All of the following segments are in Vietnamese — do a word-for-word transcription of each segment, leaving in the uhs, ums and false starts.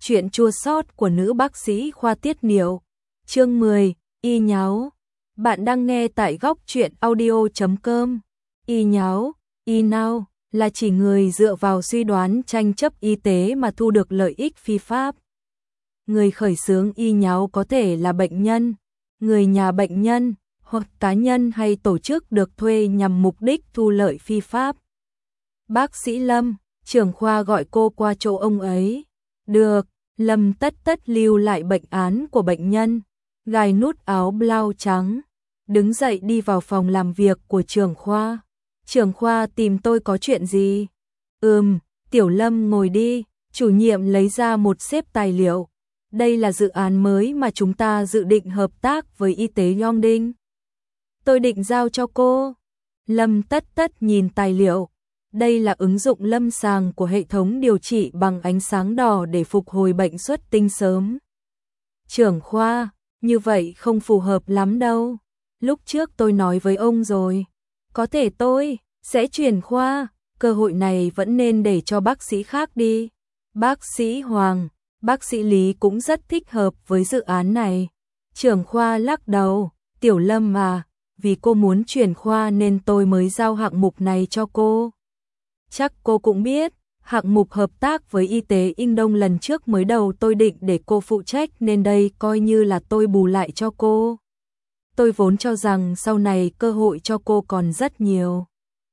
Chuyện chua xót của nữ bác sĩ khoa tiết niệu. Chương mười, y nháo. Bạn đang nghe tại góc truyện audio chấm com. Y nháo, y nào là chỉ người dựa vào suy đoán tranh chấp y tế mà thu được lợi ích phi pháp. Người khởi xướng y nháo có thể là bệnh nhân, người nhà bệnh nhân, hoặc cá nhân hay tổ chức được thuê nhằm mục đích thu lợi phi pháp. Bác sĩ Lâm, trưởng khoa gọi cô qua chỗ ông ấy. Được, Lâm tất tất lưu lại bệnh án của bệnh nhân, gài nút áo blau trắng, đứng dậy đi vào phòng làm việc của trưởng khoa. Trưởng khoa tìm tôi có chuyện gì? Ừm, Tiểu Lâm ngồi đi, chủ nhiệm lấy ra một xếp tài liệu. Đây là dự án mới mà chúng ta dự định hợp tác với y tế Yongding. Tôi định giao cho cô. Lâm tất tất nhìn tài liệu. Đây là ứng dụng lâm sàng của hệ thống điều trị bằng ánh sáng đỏ để phục hồi bệnh xuất tinh sớm. Trưởng khoa, như vậy không phù hợp lắm đâu. Lúc trước tôi nói với ông rồi. Có thể tôi sẽ chuyển khoa, cơ hội này vẫn nên để cho bác sĩ khác đi. Bác sĩ Hoàng, bác sĩ Lý cũng rất thích hợp với dự án này. Trưởng khoa lắc đầu, Tiểu Lâm à, vì cô muốn chuyển khoa nên tôi mới giao hạng mục này cho cô. Chắc cô cũng biết, hạng mục hợp tác với y tế Inh Đông lần trước mới đầu tôi định để cô phụ trách nên đây coi như là tôi bù lại cho cô. Tôi vốn cho rằng sau này cơ hội cho cô còn rất nhiều.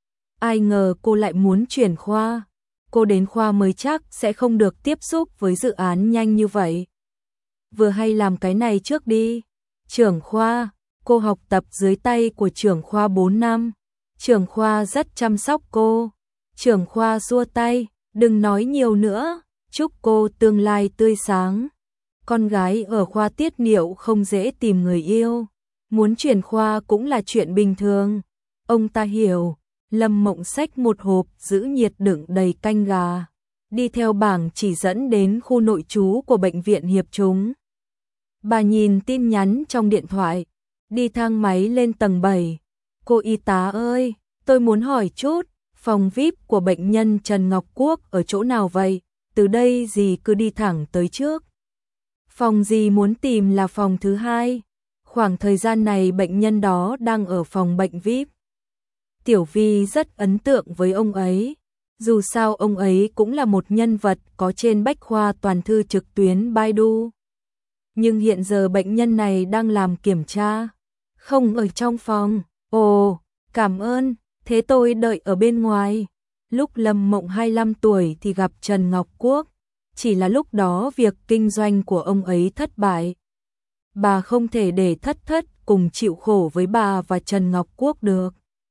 Ai ngờ cô lại muốn chuyển khoa. Cô đến khoa mới chắc sẽ không được tiếp xúc với dự án nhanh như vậy. Vừa hay làm cái này trước đi. Trưởng khoa, cô học tập dưới tay của trưởng khoa bốn năm. Trưởng khoa rất chăm sóc cô. Trưởng khoa xua tay, đừng nói nhiều nữa, chúc cô tương lai tươi sáng. Con gái ở khoa tiết niệu không dễ tìm người yêu, muốn chuyển khoa cũng là chuyện bình thường. Ông ta hiểu. Lâm Mộng xách một hộp giữ nhiệt đựng đầy canh gà, đi theo bảng chỉ dẫn đến khu nội trú của bệnh viện Hiệp Chúng. Bà nhìn tin nhắn trong điện thoại, đi thang máy lên tầng bảy. Cô y tá ơi, tôi muốn hỏi chút, phòng vi ai pi của bệnh nhân Trần Ngọc Quốc ở chỗ nào vậy? Từ đây dì cứ đi thẳng tới trước. Phòng dì muốn tìm là phòng thứ hai. Khoảng thời gian này bệnh nhân đó đang ở phòng bệnh vi ai pi. Tiểu Vi rất ấn tượng với ông ấy. Dù sao ông ấy cũng là một nhân vật có trên bách khoa toàn thư trực tuyến Baidu. Nhưng hiện giờ bệnh nhân này đang làm kiểm tra, không ở trong phòng. Ồ, cảm ơn, thế tôi đợi ở bên ngoài. Lúc Lâm Mộng hai mươi lăm tuổi thì gặp Trần Ngọc Quốc. Chỉ là lúc đó việc kinh doanh của ông ấy thất bại. Bà không thể để thất thất cùng chịu khổ với bà và Trần Ngọc Quốc được,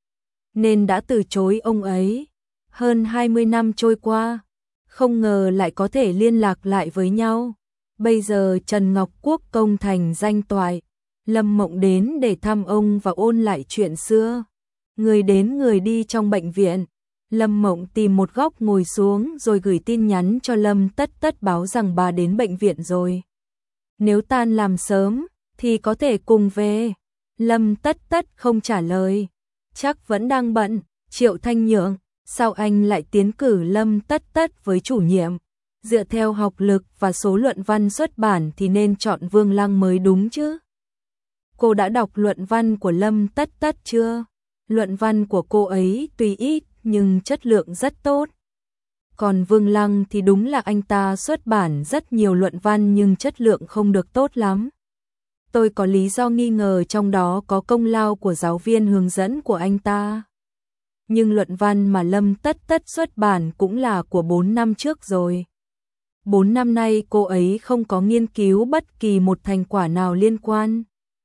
nên đã từ chối ông ấy. Hơn hai mươi năm trôi qua, không ngờ lại có thể liên lạc lại với nhau. Bây giờ Trần Ngọc Quốc công thành danh toại, Lâm Mộng đến để thăm ông và ôn lại chuyện xưa. Người đến người đi trong bệnh viện, Lâm Mộng tìm một góc ngồi xuống rồi gửi tin nhắn cho Lâm tất tất báo rằng bà đến bệnh viện rồi. Nếu tan làm sớm thì có thể cùng về. Lâm tất tất không trả lời. Chắc vẫn đang bận. Triệu Thanh Nhượng, sao anh lại tiến cử Lâm tất tất với chủ nhiệm? Dựa theo học lực và số luận văn xuất bản thì nên chọn Vương Lăng mới đúng chứ. Cô đã đọc luận văn của Lâm tất tất chưa? Luận văn của cô ấy tuy ít nhưng chất lượng rất tốt. Còn Vương Lăng thì đúng là anh ta xuất bản rất nhiều luận văn nhưng chất lượng không được tốt lắm. Tôi có lý do nghi ngờ trong đó có công lao của giáo viên hướng dẫn của anh ta. Nhưng luận văn mà Lâm tất tất xuất bản cũng là của bốn năm trước rồi. bốn năm nay cô ấy không có nghiên cứu bất kỳ một thành quả nào liên quan.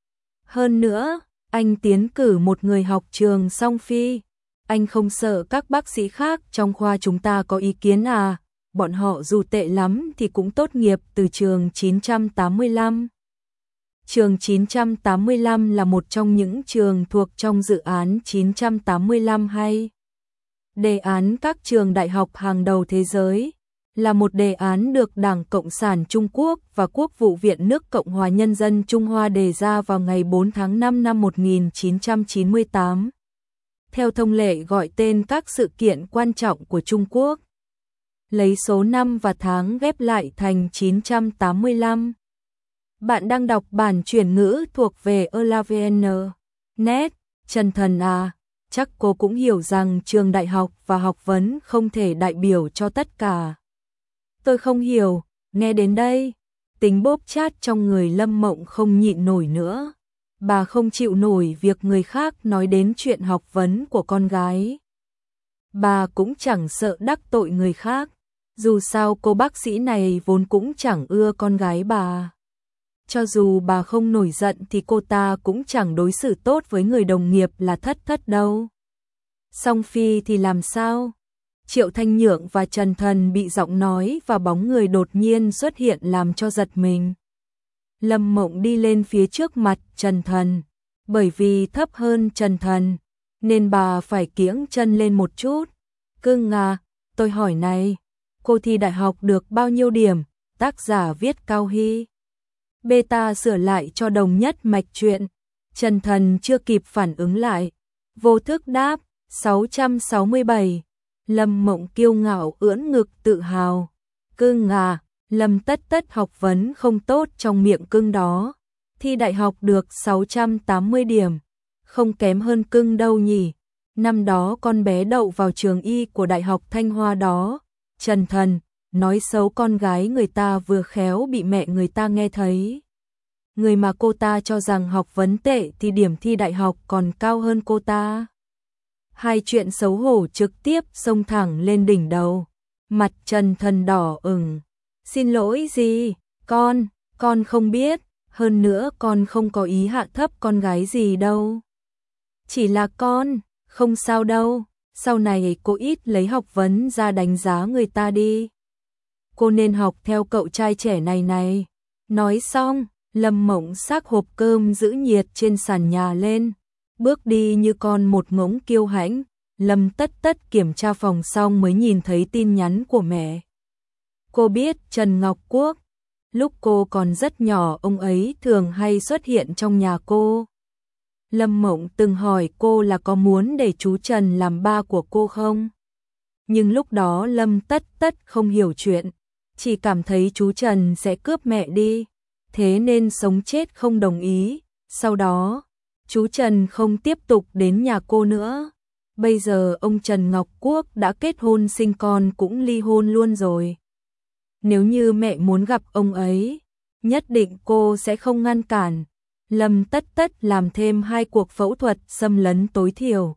Hơn nữa, anh tiến cử một người học trường song phi. Anh không sợ các bác sĩ khác trong khoa chúng ta có ý kiến à? Bọn họ dù tệ lắm thì cũng tốt nghiệp từ trường chín trăm tám mươi lăm. Trường chín trăm tám mươi lăm là một trong những trường thuộc trong dự án chín trăm tám mươi lăm hay đề án các trường đại học hàng đầu thế giới, là một đề án được Đảng Cộng sản Trung Quốc và Quốc vụ viện nước Cộng hòa Nhân dân Trung Hoa đề ra vào ngày bốn tháng năm năm một nghìn chín trăm chín mươi tám. Theo thông lệ gọi tên các sự kiện quan trọng của Trung Quốc. lấy số năm và tháng ghép lại thành chín trăm tám mươi lăm. Bạn đang đọc bản chuyển ngữ thuộc về elavn chấm net. Trần Thần à, chắc cô cũng hiểu rằng trường đại học và học vấn không thể đại biểu cho tất cả. Tôi không hiểu, nghe đến đây, tính bóp chát trong người Lâm Mộng không nhịn nổi nữa. Bà không chịu nổi việc người khác nói đến chuyện học vấn của con gái. Bà cũng chẳng sợ đắc tội người khác, dù sao cô bác sĩ này vốn cũng chẳng ưa con gái bà. Cho dù bà không nổi giận thì cô ta cũng chẳng đối xử tốt với người đồng nghiệp là Thất Thất đâu. Song Phi thì làm sao? Triệu Thanh Nhượng và Trần Thần bị giọng nói và bóng người đột nhiên xuất hiện làm cho giật mình. Lâm Mộng đi lên phía trước mặt Trần Thần, bởi vì thấp hơn Trần Thần, nên bà phải kiễng chân lên một chút. Cưng à, tôi hỏi này, cô thi đại học được bao nhiêu điểm? Tác giả viết Cao Hy. Beta sửa lại cho đồng nhất mạch truyện. Trần Thần chưa kịp phản ứng lại, vô thức đáp, sáu trăm sáu mươi bảy. Lâm Mộng kiêu ngạo ưỡn ngực tự hào. Cưng à, Lâm Tất Tất học vấn không tốt trong miệng cưng đó. Thi đại học được sáu trăm tám mươi điểm. Không kém hơn cưng đâu nhỉ. Năm đó con bé đậu vào trường y của Đại học Thanh Hoa đó. Trần Thần, nói xấu con gái người ta vừa khéo bị mẹ người ta nghe thấy. Người mà cô ta cho rằng học vấn tệ thì điểm thi đại học còn cao hơn cô ta. Hai chuyện xấu hổ trực tiếp xông thẳng lên đỉnh đầu. Mặt Trần Thần đỏ ửng. Xin lỗi gì, con, con không biết, hơn nữa con không có ý hạ thấp con gái gì đâu. Chỉ là con, không sao đâu, sau này cô ít lấy học vấn ra đánh giá người ta đi. Cô nên học theo cậu trai trẻ này này. Nói xong, Lâm Mộng xách hộp cơm giữ nhiệt trên sàn nhà lên, bước đi như con một ngỗng kiêu hãnh. Lâm Tất Tất kiểm tra phòng xong mới nhìn thấy tin nhắn của mẹ. Cô biết Trần Ngọc Quốc, lúc cô còn rất nhỏ ông ấy thường hay xuất hiện trong nhà cô. Lâm Mộng từng hỏi cô là có muốn để chú Trần làm ba của cô không? Nhưng lúc đó Lâm Tất Tất không hiểu chuyện, chỉ cảm thấy chú Trần sẽ cướp mẹ đi, thế nên sống chết không đồng ý. Sau đó, chú Trần không tiếp tục đến nhà cô nữa. Bây giờ ông Trần Ngọc Quốc đã kết hôn sinh con cũng ly hôn luôn rồi. Nếu như mẹ muốn gặp ông ấy, nhất định cô sẽ không ngăn cản. Lâm Tất Tất làm thêm hai cuộc phẫu thuật xâm lấn tối thiểu.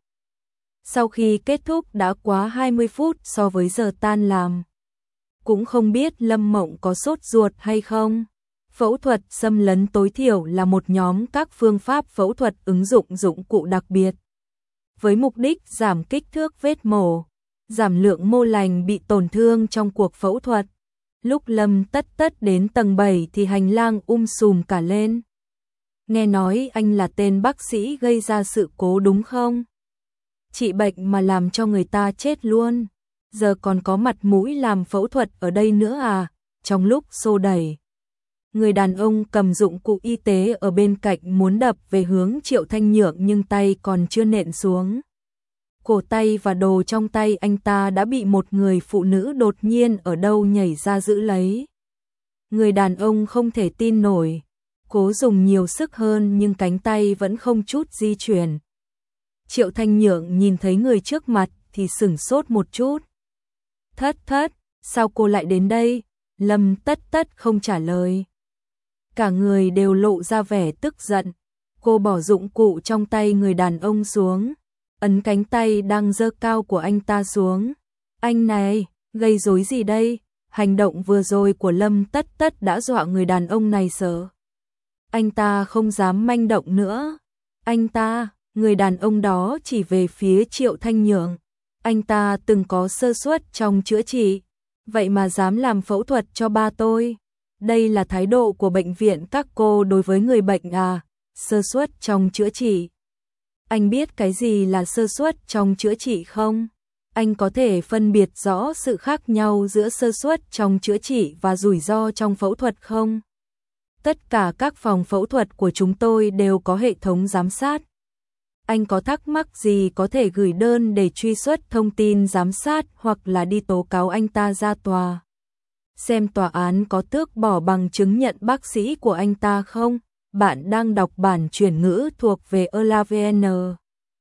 Sau khi kết thúc đã quá hai mươi phút so với giờ tan làm. Cũng không biết Lâm Mộng có sốt ruột hay không. Phẫu thuật xâm lấn tối thiểu là một nhóm các phương pháp phẫu thuật ứng dụng dụng cụ đặc biệt, với mục đích giảm kích thước vết mổ, giảm lượng mô lành bị tổn thương trong cuộc phẫu thuật. Lúc Lâm Tất Tất đến tầng bảy thì hành lang um sùm cả lên. Nghe nói anh là tên bác sĩ gây ra sự cố đúng không? Trị bệnh mà làm cho người ta chết luôn. Giờ còn có mặt mũi làm phẫu thuật ở đây nữa à? Trong lúc xô đẩy, người đàn ông cầm dụng cụ y tế ở bên cạnh muốn đập về hướng Triệu Thanh Nhượng nhưng tay còn chưa nện xuống. Cổ tay và đồ trong tay anh ta đã bị một người phụ nữ đột nhiên ở đâu nhảy ra giữ lấy. Người đàn ông không thể tin nổi, cố dùng nhiều sức hơn nhưng cánh tay vẫn không chút di chuyển. Triệu Thanh Nhượng nhìn thấy người trước mặt thì sửng sốt một chút. Thất Thất, sao cô lại đến đây? Lâm Tất Tất không trả lời. Cả người đều lộ ra vẻ tức giận. Cô bỏ dụng cụ trong tay người đàn ông xuống, ấn cánh tay đang giơ cao của anh ta xuống. Anh này, gây rối gì đây? Hành động vừa rồi của Lâm Tất Tất đã dọa người đàn ông này sợ. Anh ta không dám manh động nữa. Anh ta, người đàn ông đó chỉ về phía Triệu Thanh Nhượng. Anh ta từng có sơ suất trong chữa trị, vậy mà dám làm phẫu thuật cho ba tôi. Đây là thái độ của bệnh viện các cô đối với người bệnh à? Sơ suất trong chữa trị. Anh biết cái gì là sơ suất trong chữa trị không? Anh có thể phân biệt rõ sự khác nhau giữa sơ suất trong chữa trị và rủi ro trong phẫu thuật không? Tất cả các phòng phẫu thuật của chúng tôi đều có hệ thống giám sát. Anh có thắc mắc gì có thể gửi đơn để truy xuất thông tin giám sát hoặc là đi tố cáo anh ta ra tòa. Xem tòa án có tước bỏ bằng chứng nhận bác sĩ của anh ta không? Bạn đang đọc bản chuyển ngữ thuộc về elavn chấm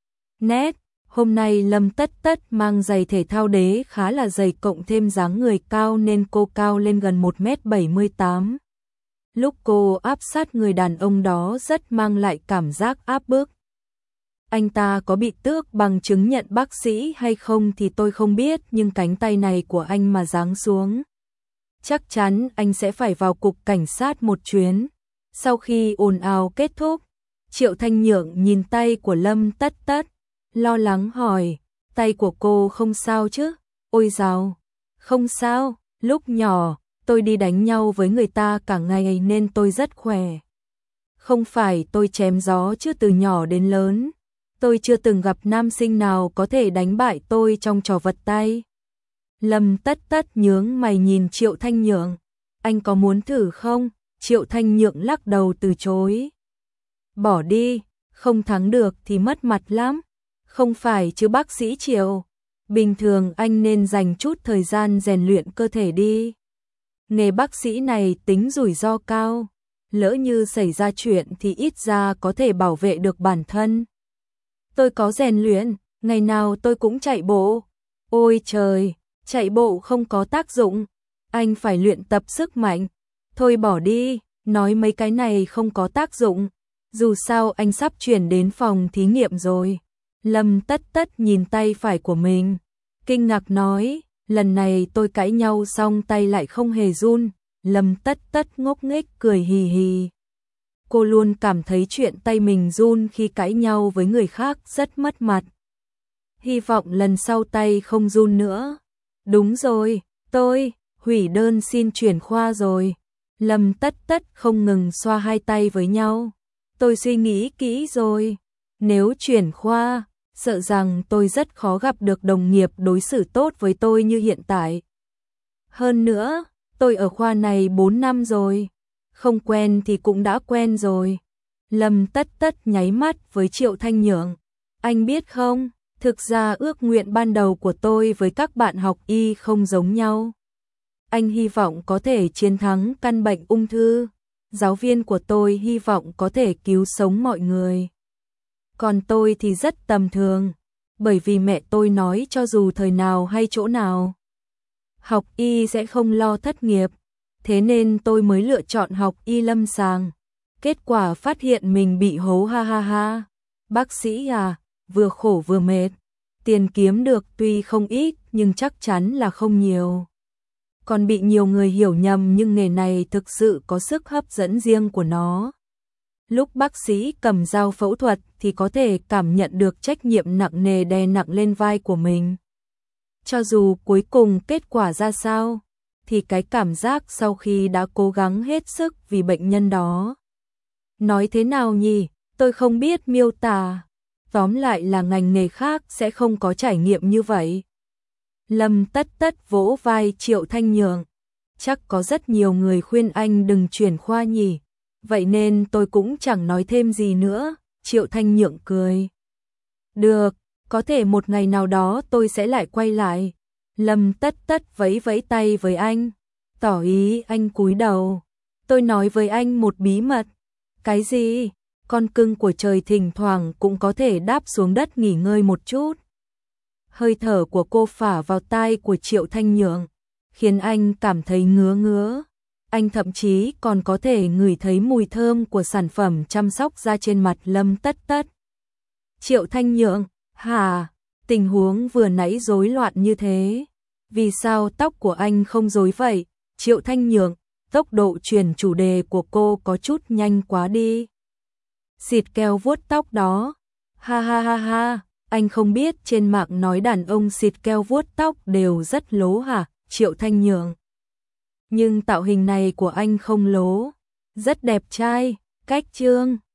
net. Hôm nay Lâm Tất Tất mang giày thể thao đế khá là dày cộng thêm dáng người cao nên cô cao lên gần một mét bảy mươi tám. Lúc cô áp sát người đàn ông đó rất mang lại cảm giác áp bức. Anh ta có bị tước bằng chứng nhận bác sĩ hay không thì tôi không biết, nhưng cánh tay này của anh mà giáng xuống, chắc chắn anh sẽ phải vào cục cảnh sát một chuyến. Sau khi ồn ào kết thúc, Triệu Thanh Nhượng nhìn tay của Lâm Tất Tất, lo lắng hỏi, tay của cô không sao chứ? Ôi dào, không sao, lúc nhỏ, tôi đi đánh nhau với người ta cả ngày nên tôi rất khỏe. Không phải tôi chém gió chứ từ nhỏ đến lớn, tôi chưa từng gặp nam sinh nào có thể đánh bại tôi trong trò vật tay. Lâm Tất Tất nhướng mày nhìn Triệu Thanh Nhượng, anh có muốn thử không? Triệu Thanh Nhượng lắc đầu từ chối. Bỏ đi, không thắng được thì mất mặt lắm. Không phải chứ bác sĩ Triệu, bình thường anh nên dành chút thời gian rèn luyện cơ thể đi. Nghề bác sĩ này tính rủi ro cao, lỡ như xảy ra chuyện thì ít ra có thể bảo vệ được bản thân. Tôi có rèn luyện, ngày nào tôi cũng chạy bộ. Ôi trời, chạy bộ không có tác dụng, anh phải luyện tập sức mạnh. Thôi bỏ đi, nói mấy cái này không có tác dụng, dù sao anh sắp chuyển đến phòng thí nghiệm rồi. Lâm Tất Tất nhìn tay phải của mình, kinh ngạc nói, lần này tôi cãi nhau xong tay lại không hề run. Lâm Tất Tất ngốc nghếch cười hì hì. Cô luôn cảm thấy chuyện tay mình run khi cãi nhau với người khác rất mất mặt. Hy vọng lần sau tay không run nữa. Đúng rồi, tôi hủy đơn xin chuyển khoa rồi. Lâm Tất Tất không ngừng xoa hai tay với nhau. Tôi suy nghĩ kỹ rồi, nếu chuyển khoa, sợ rằng tôi rất khó gặp được đồng nghiệp đối xử tốt với tôi như hiện tại. Hơn nữa, tôi ở khoa này bốn năm rồi, không quen thì cũng đã quen rồi. Lâm Tất Tất nháy mắt với Triệu Thanh Nhượng. Anh biết không, thực ra ước nguyện ban đầu của tôi với các bạn học y không giống nhau. Anh hy vọng có thể chiến thắng căn bệnh ung thư. Giáo viên của tôi hy vọng có thể cứu sống mọi người. Còn tôi thì rất tầm thường, bởi vì mẹ tôi nói cho dù thời nào hay chỗ nào, học y sẽ không lo thất nghiệp. Thế nên tôi mới lựa chọn học y lâm sàng. Kết quả phát hiện mình bị hố ha ha ha. Bác sĩ à, vừa khổ vừa mệt. Tiền kiếm được tuy không ít nhưng chắc chắn là không nhiều. Còn bị nhiều người hiểu nhầm, nhưng nghề này thực sự có sức hấp dẫn riêng của nó. Lúc bác sĩ cầm dao phẫu thuật thì có thể cảm nhận được trách nhiệm nặng nề đè nặng lên vai của mình. Cho dù cuối cùng kết quả ra sao, thì cái cảm giác sau khi đã cố gắng hết sức vì bệnh nhân đó. Nói thế nào nhỉ, tôi không biết miêu tả. Tóm lại là ngành nghề khác sẽ không có trải nghiệm như vậy. Lâm Tất Tất vỗ vai Triệu Thanh Nhượng. Chắc có rất nhiều người khuyên anh đừng chuyển khoa nhỉ. Vậy nên tôi cũng chẳng nói thêm gì nữa. Triệu Thanh Nhượng cười. Được, có thể một ngày nào đó tôi sẽ lại quay lại. Lâm Tất Tất vẫy vẫy tay với anh, tỏ ý anh cúi đầu. Tôi nói với anh một bí mật. Cái gì? Con cưng của trời thỉnh thoảng cũng có thể đáp xuống đất nghỉ ngơi một chút. Hơi thở của cô phả vào tai của Triệu Thanh Nhượng, khiến anh cảm thấy ngứa ngứa. Anh thậm chí còn có thể ngửi thấy mùi thơm của sản phẩm chăm sóc da trên mặt Lâm Tất Tất. Triệu Thanh Nhượng, hả? Tình huống vừa nãy rối loạn như thế. Vì sao tóc của anh không rối vậy? Triệu Thanh Nhượng, tốc độ chuyển chủ đề của cô có chút nhanh quá đi. Xịt keo vuốt tóc đó. Ha ha ha ha, anh không biết trên mạng nói đàn ông xịt keo vuốt tóc đều rất lố hả? Triệu Thanh Nhượng. Nhưng tạo hình này của anh không lố, rất đẹp trai. Cách trương